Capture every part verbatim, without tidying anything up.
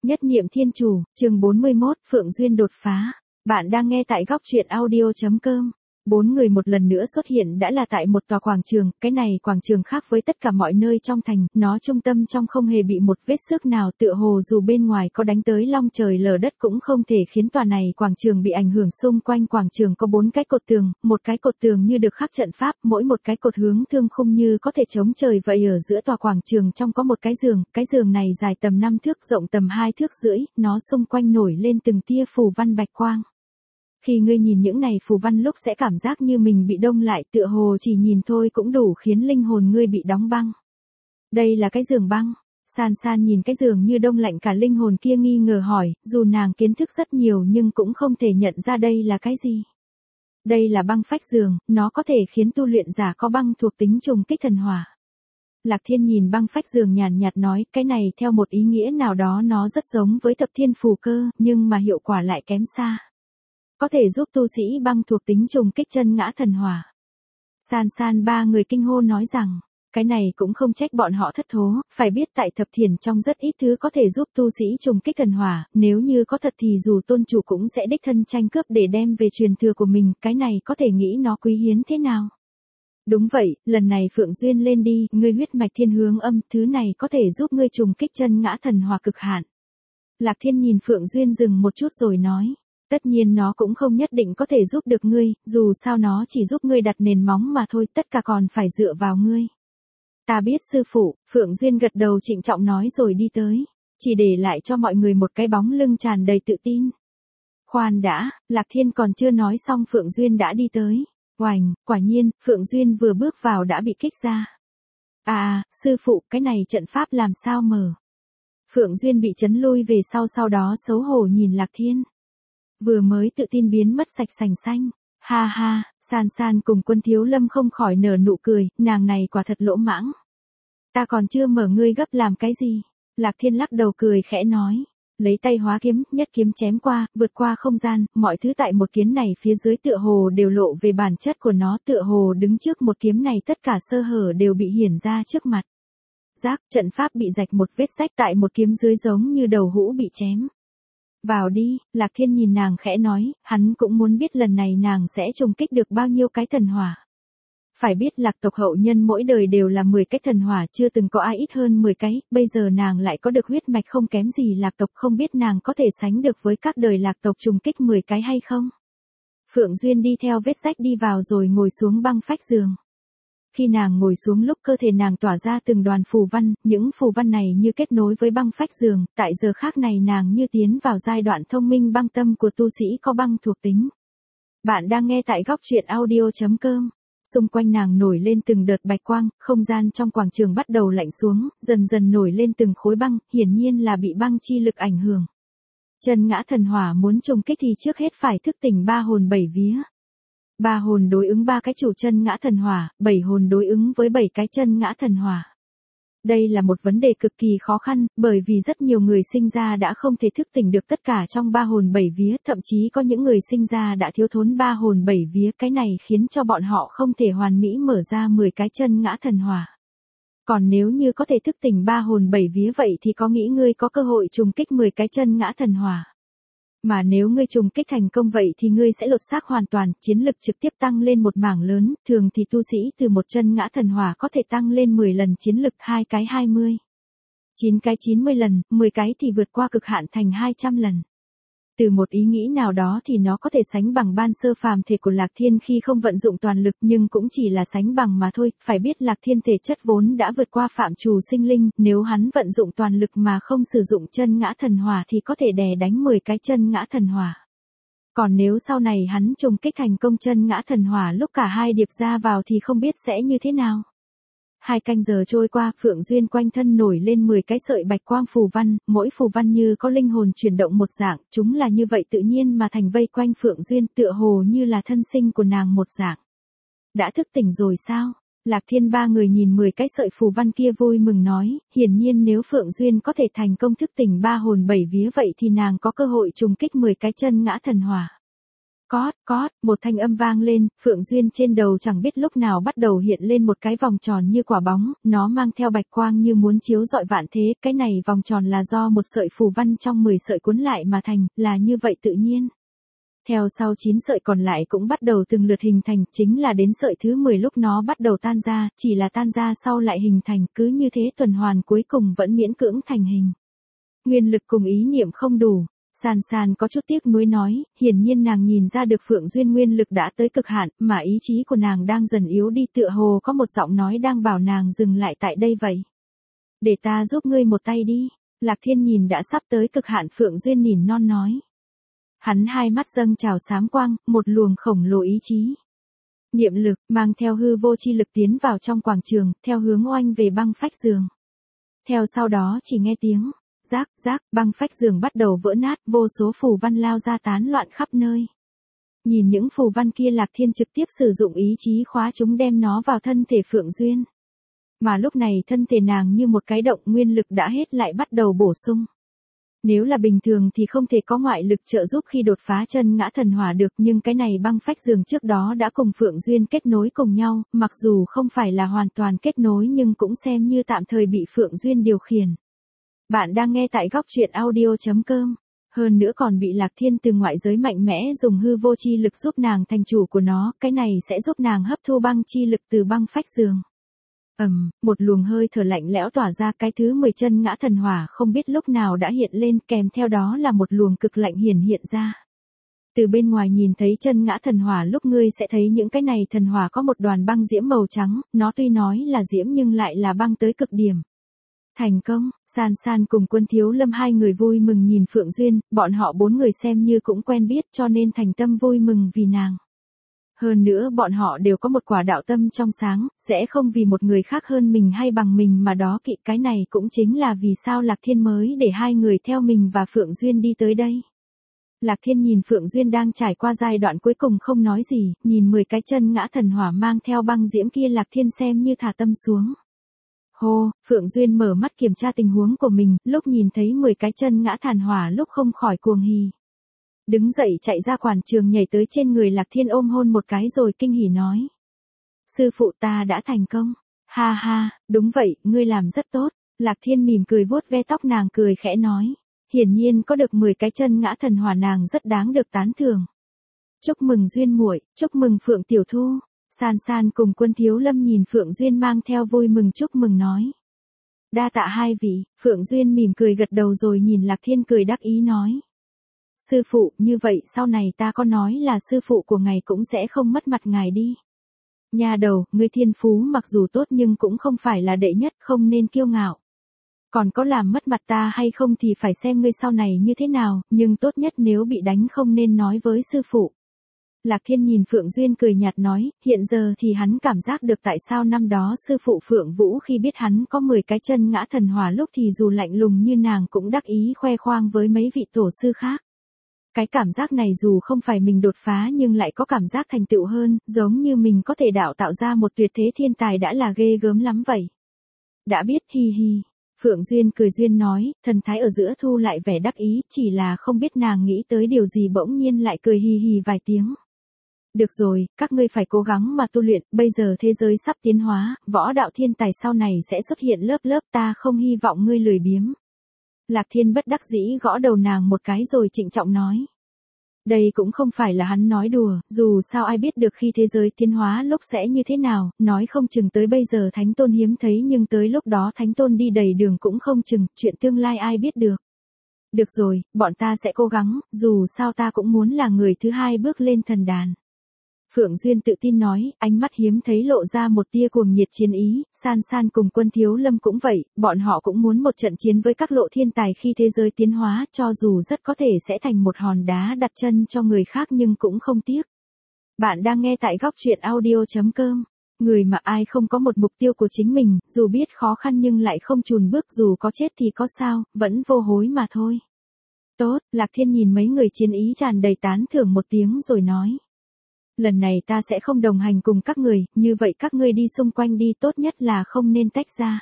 Nhất niệm thiên chủ, chương bốn mươi mốt, Phượng Duyên đột phá. Bạn đang nghe tại góc truyện audio chấm com. Bốn người một lần nữa xuất hiện đã là tại một tòa quảng trường, cái này quảng trường khác với tất cả mọi nơi trong thành, nó trung tâm trong không hề bị một vết xước nào, tựa hồ dù bên ngoài có đánh tới long trời lở đất cũng không thể khiến tòa này quảng trường bị ảnh hưởng. Xung quanh quảng trường có bốn cái cột tường, một cái cột tường như được khắc trận pháp, mỗi một cái cột hướng thương khung như có thể chống trời vậy. Ở giữa tòa quảng trường trong có một cái giường, cái giường này dài tầm năm thước, rộng tầm hai thước rưỡi, nó xung quanh nổi lên từng tia phù văn bạch quang. Khi ngươi nhìn những này phù văn lúc sẽ cảm giác như mình bị đông lại, tựa hồ chỉ nhìn thôi cũng đủ khiến linh hồn ngươi bị đóng băng. Đây là cái giường băng. San San nhìn cái giường như đông lạnh cả linh hồn kia nghi ngờ hỏi, dù nàng kiến thức rất nhiều nhưng cũng không thể nhận ra đây là cái gì. Đây là băng phách giường, nó có thể khiến tu luyện giả có băng thuộc tính trùng kích thần hỏa. Lạc Thiên nhìn băng phách giường nhàn nhạt nói, cái này theo một ý nghĩa nào đó nó rất giống với thập thiên phù cơ, nhưng mà hiệu quả lại kém xa. Có thể giúp tu sĩ băng thuộc tính trùng kích chân ngã thần hỏa. San San ba người kinh hô nói rằng, cái này cũng không trách bọn họ thất thố, phải biết tại thập thiền trong rất ít thứ có thể giúp tu sĩ trùng kích thần hỏa, nếu như có thật thì dù tôn chủ cũng sẽ đích thân tranh cướp để đem về truyền thừa của mình, cái này có thể nghĩ nó quý hiếm thế nào. Đúng vậy, lần này Phượng Duyên lên đi, ngươi huyết mạch thiên hướng âm, thứ này có thể giúp ngươi trùng kích chân ngã thần hỏa cực hạn. Lạc Thiên nhìn Phượng Duyên dừng một chút rồi nói. Tất nhiên nó cũng không nhất định có thể giúp được ngươi, dù sao nó chỉ giúp ngươi đặt nền móng mà thôi, tất cả còn phải dựa vào ngươi. Ta biết sư phụ, Phượng Duyên gật đầu trịnh trọng nói rồi đi tới, chỉ để lại cho mọi người một cái bóng lưng tràn đầy tự tin. Khoan đã, Lạc Thiên còn chưa nói xong Phượng Duyên đã đi tới. Oành, quả nhiên, Phượng Duyên vừa bước vào đã bị kích ra. À, sư phụ, cái này trận pháp làm sao mở? Phượng Duyên bị chấn lui về sau, sau đó xấu hổ nhìn Lạc Thiên. Vừa mới tự tin biến mất sạch sành xanh. Ha ha, San San cùng Quân Thiếu Lâm không khỏi nở nụ cười, nàng này quả thật lỗ mãng. Ta còn chưa mở, ngươi gấp làm cái gì? Lạc Thiên lắc đầu cười khẽ nói. Lấy tay hóa kiếm, nhất kiếm chém qua, vượt qua không gian, mọi thứ tại một kiếm này phía dưới tựa hồ đều lộ về bản chất của nó, tựa hồ đứng trước một kiếm này tất cả sơ hở đều bị hiển ra trước mặt. Giác, trận pháp bị rạch một vết rách tại một kiếm dưới giống như đầu hũ bị chém. Vào đi, Lạc Thiên nhìn nàng khẽ nói, hắn cũng muốn biết lần này nàng sẽ trùng kích được bao nhiêu cái thần hỏa. Phải biết Lạc tộc hậu nhân mỗi đời đều là mười cái thần hỏa, chưa từng có ai ít hơn mười cái, bây giờ nàng lại có được huyết mạch không kém gì Lạc tộc, không biết nàng có thể sánh được với các đời Lạc tộc trùng kích mười cái hay không. Phượng Duyên đi theo vết rách đi vào rồi ngồi xuống băng phách giường. Khi nàng ngồi xuống lúc cơ thể nàng tỏa ra từng đoàn phù văn, những phù văn này như kết nối với băng phách giường, tại giờ khác này nàng như tiến vào giai đoạn thông minh băng tâm của tu sĩ có băng thuộc tính. Bạn đang nghe tại góc truyện audio chấm com. Xung quanh nàng nổi lên từng đợt bạch quang, không gian trong quảng trường bắt đầu lạnh xuống, dần dần nổi lên từng khối băng, hiển nhiên là bị băng chi lực ảnh hưởng. Chân ngã thần hỏa muốn trùng kích thì trước hết phải thức tỉnh ba hồn bảy vía. Ba hồn đối ứng ba cái chủ chân ngã thần hỏa, bảy hồn đối ứng với bảy cái chân ngã thần hỏa. Đây là một vấn đề cực kỳ khó khăn, bởi vì rất nhiều người sinh ra đã không thể thức tỉnh được tất cả trong ba hồn bảy vía, thậm chí có những người sinh ra đã thiếu thốn ba hồn bảy vía, cái này khiến cho bọn họ không thể hoàn mỹ mở ra mười cái chân ngã thần hỏa. Còn nếu như có thể thức tỉnh ba hồn bảy vía vậy thì có nghĩ ngươi có cơ hội trùng kích mười cái chân ngã thần hỏa. Mà nếu ngươi trùng kích thành công vậy thì ngươi sẽ lột xác hoàn toàn, chiến lực trực tiếp tăng lên một mảng lớn, thường thì tu sĩ từ một chân ngã thần hỏa có thể tăng lên mười lần chiến lực, hai cái hai mươi. chín cái chín mươi lần, mười cái thì vượt qua cực hạn thành hai trăm lần. Từ một ý nghĩ nào đó thì nó có thể sánh bằng ban sơ phàm thể của Lạc Thiên khi không vận dụng toàn lực, nhưng cũng chỉ là sánh bằng mà thôi, phải biết Lạc Thiên thể chất vốn đã vượt qua phạm trù sinh linh, nếu hắn vận dụng toàn lực mà không sử dụng chân ngã thần hỏa thì có thể đè đánh mười cái chân ngã thần hỏa. Còn nếu sau này hắn trùng kích thành công chân ngã thần hỏa lúc cả hai điệp ra vào thì không biết sẽ như thế nào. Hai canh giờ trôi qua, Phượng Duyên quanh thân nổi lên mười cái sợi bạch quang phù văn, mỗi phù văn như có linh hồn chuyển động một dạng, chúng là như vậy tự nhiên mà thành vây quanh Phượng Duyên, tựa hồ như là thân sinh của nàng một dạng. Đã thức tỉnh rồi sao? Lạc Thiên ba người nhìn mười cái sợi phù văn kia vui mừng nói, hiển nhiên nếu Phượng Duyên có thể thành công thức tỉnh ba hồn bảy vía vậy thì nàng có cơ hội trùng kích mười cái chân ngã thần hỏa. Cót, cót, một thanh âm vang lên, Phượng Duyên trên đầu chẳng biết lúc nào bắt đầu hiện lên một cái vòng tròn như quả bóng, nó mang theo bạch quang như muốn chiếu rọi vạn thế, cái này vòng tròn là do một sợi phù văn trong mười sợi cuốn lại mà thành, là như vậy tự nhiên. Theo sau chín sợi còn lại cũng bắt đầu từng lượt hình thành, chính là đến sợi thứ mười lúc nó bắt đầu tan ra, chỉ là tan ra sau lại hình thành, cứ như thế tuần hoàn cuối cùng vẫn miễn cưỡng thành hình. Nguyên lực cùng ý niệm không đủ. San San có chút tiếc nuối nói, hiển nhiên nàng nhìn ra được Phượng Duyên nguyên lực đã tới cực hạn, mà ý chí của nàng đang dần yếu đi, tựa hồ có một giọng nói đang bảo nàng dừng lại tại đây vậy. Để ta giúp ngươi một tay đi. Lạc Thiên nhìn đã sắp tới cực hạn Phượng Duyên nỉ non nói. Hắn hai mắt dâng trào xám quang, một luồng khổng lồ ý chí. Niệm lực, mang theo hư vô chi lực tiến vào trong quảng trường, theo hướng oanh về băng phách giường. Theo sau đó chỉ nghe tiếng. Rác, rác, băng phách giường bắt đầu vỡ nát, vô số phù văn lao ra tán loạn khắp nơi. Nhìn những phù văn kia Lạc Thiên trực tiếp sử dụng ý chí khóa chúng đem nó vào thân thể Phượng Duyên. Mà lúc này thân thể nàng như một cái động nguyên lực đã hết lại bắt đầu bổ sung. Nếu là bình thường thì không thể có ngoại lực trợ giúp khi đột phá chân ngã thần hỏa được, nhưng cái này băng phách giường trước đó đã cùng Phượng Duyên kết nối cùng nhau, mặc dù không phải là hoàn toàn kết nối nhưng cũng xem như tạm thời bị Phượng Duyên điều khiển. Bạn đang nghe tại góc truyện audio chấm com. Hơn nữa còn bị Lạc Thiên từ ngoại giới mạnh mẽ dùng hư vô chi lực giúp nàng thành chủ của nó, cái này sẽ giúp nàng hấp thu băng chi lực từ băng phách giường. Ầm, um, một luồng hơi thở lạnh lẽo tỏa ra, cái thứ mười chân ngã thần hỏa không biết lúc nào đã hiện lên, kèm theo đó là một luồng cực lạnh hiển hiện ra. Từ bên ngoài nhìn thấy chân ngã thần hỏa lúc ngươi sẽ thấy những cái này thần hỏa có một đoàn băng diễm màu trắng, nó tuy nói là diễm nhưng lại là băng tới cực điểm. Thành công, San San cùng Quân Thiếu Lâm hai người vui mừng nhìn Phượng Duyên, bọn họ bốn người xem như cũng quen biết cho nên thành tâm vui mừng vì nàng. Hơn nữa bọn họ đều có một quả đạo tâm trong sáng, sẽ không vì một người khác hơn mình hay bằng mình mà đó kỵ, cái này cũng chính là vì sao Lạc Thiên mới để hai người theo mình và Phượng Duyên đi tới đây. Lạc Thiên nhìn Phượng Duyên đang trải qua giai đoạn cuối cùng không nói gì, nhìn mười cái chân ngã thần hỏa mang theo băng diễm kia Lạc Thiên xem như thả tâm xuống. Hô, Phượng Duyên mở mắt kiểm tra tình huống của mình, lúc nhìn thấy mười cái chân ngã thần hỏa lúc không khỏi cuồng hỉ. Đứng dậy chạy ra quảng trường nhảy tới trên người Lạc Thiên ôm hôn một cái rồi kinh hỉ nói. Sư phụ ta đã thành công. Ha ha, đúng vậy, ngươi làm rất tốt. Lạc Thiên mỉm cười vuốt ve tóc nàng cười khẽ nói. Hiển nhiên có được mười cái chân ngã thần hỏa nàng rất đáng được tán thưởng. Chúc mừng Duyên muội, chúc mừng Phượng tiểu thu. San San cùng Quân Thiếu Lâm nhìn Phượng Duyên mang theo vui mừng chúc mừng nói. Đa tạ hai vị, Phượng Duyên mỉm cười gật đầu rồi nhìn Lạc Thiên cười đắc ý nói. Sư phụ, như vậy sau này ta có nói là sư phụ của ngài cũng sẽ không mất mặt ngài đi. Nhà đầu, ngươi thiên phú mặc dù tốt nhưng cũng không phải là đệ nhất, không nên kiêu ngạo. Còn có làm mất mặt ta hay không thì phải xem ngươi sau này như thế nào, nhưng tốt nhất nếu bị đánh không nên nói với sư phụ. Lạc Thiên nhìn Phượng Duyên cười nhạt nói, hiện giờ thì hắn cảm giác được tại sao năm đó sư phụ Phượng Vũ khi biết hắn có mười cái chân ngã thần hỏa lúc thì dù lạnh lùng như nàng cũng đắc ý khoe khoang với mấy vị tổ sư khác. Cái cảm giác này dù không phải mình đột phá nhưng lại có cảm giác thành tựu hơn, giống như mình có thể đạo tạo ra một tuyệt thế thiên tài đã là ghê gớm lắm vậy. Đã biết, hi hi. Phượng Duyên cười duyên nói, thần thái ở giữa thu lại vẻ đắc ý, chỉ là không biết nàng nghĩ tới điều gì bỗng nhiên lại cười hi hi vài tiếng. Được rồi, các ngươi phải cố gắng mà tu luyện, bây giờ thế giới sắp tiến hóa, võ đạo thiên tài sau này sẽ xuất hiện lớp lớp, ta không hy vọng ngươi lười biếng. Lạc Thiên bất đắc dĩ gõ đầu nàng một cái rồi trịnh trọng nói. Đây cũng không phải là hắn nói đùa, dù sao ai biết được khi thế giới tiến hóa lúc sẽ như thế nào, nói không chừng tới bây giờ Thánh Tôn hiếm thấy nhưng tới lúc đó Thánh Tôn đi đầy đường cũng không chừng, chuyện tương lai ai biết được. Được rồi, bọn ta sẽ cố gắng, dù sao ta cũng muốn là người thứ hai bước lên thần đàn. Phượng Duyên tự tin nói, ánh mắt hiếm thấy lộ ra một tia cuồng nhiệt chiến ý, San San cùng Quân Thiếu Lâm cũng vậy, bọn họ cũng muốn một trận chiến với các lộ thiên tài khi thế giới tiến hóa, cho dù rất có thể sẽ thành một hòn đá đặt chân cho người khác nhưng cũng không tiếc. Bạn đang nghe tại góc truyện audio chấm com. Người mà ai không có một mục tiêu của chính mình, dù biết khó khăn nhưng lại không chùn bước, dù có chết thì có sao, vẫn vô hối mà thôi. Tốt, Lạc Thiên nhìn mấy người chiến ý tràn đầy tán thưởng một tiếng rồi nói. Lần này ta sẽ không đồng hành cùng các người, như vậy các ngươi đi xung quanh đi, tốt nhất là không nên tách ra.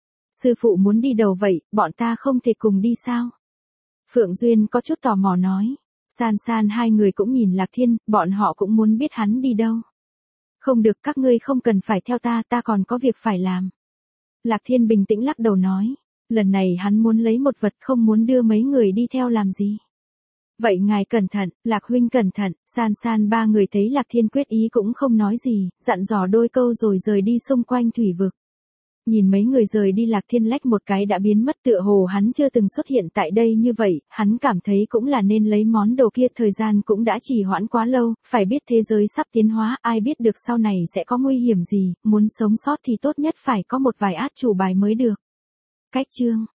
Sư phụ muốn đi đầu vậy, bọn ta không thể cùng đi sao? Phượng Duyên có chút tò mò nói. San San hai người cũng nhìn Lạc Thiên, bọn họ cũng muốn biết hắn đi đâu. Không được, các ngươi không cần phải theo ta, ta còn có việc phải làm. Lạc Thiên bình tĩnh lắc đầu nói. Lần này hắn muốn lấy một vật, không muốn đưa mấy người đi theo làm gì. Vậy ngài cẩn thận, Lạc huynh cẩn thận. San San ba người thấy Lạc Thiên quyết ý cũng không nói gì, dặn dò đôi câu rồi rời đi xung quanh thủy vực. Nhìn mấy người rời đi, Lạc Thiên lách một cái đã biến mất, tựa hồ hắn chưa từng xuất hiện tại đây như vậy, hắn cảm thấy cũng là nên lấy món đồ kia, thời gian cũng đã trì hoãn quá lâu, phải biết thế giới sắp tiến hóa, ai biết được sau này sẽ có nguy hiểm gì, muốn sống sót thì tốt nhất phải có một vài át chủ bài mới được. Cách chương